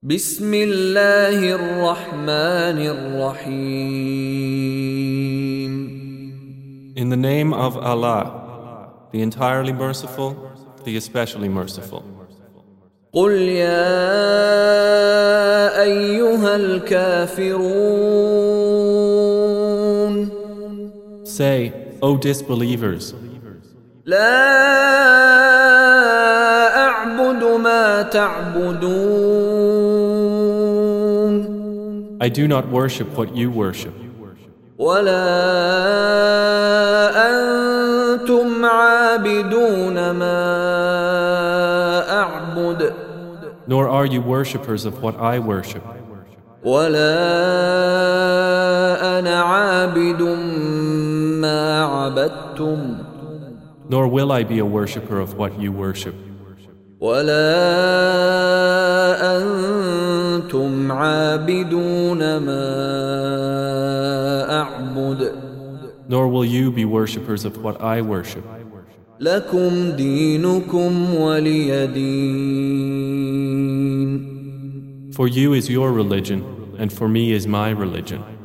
بسم الله الرحمن الرحيم. In the name of Allah, the entirely merciful, the especially merciful. قل يا أيها الكافرون. Say, O disbelievers, لا أعبد ما تعبدون. I do not worship what you worship, ولا أنتم عابدون ما أعبد. nor are you worshippers of what I worship, ولا أنا عابد ما عبدتم. nor will I be a worshipper of what you worship, ولا أنتم عابدون ما أعبد. nor will you be worshippers of what I worship. لكم دينكم ولي دين. For you is your religion, and for me is my religion.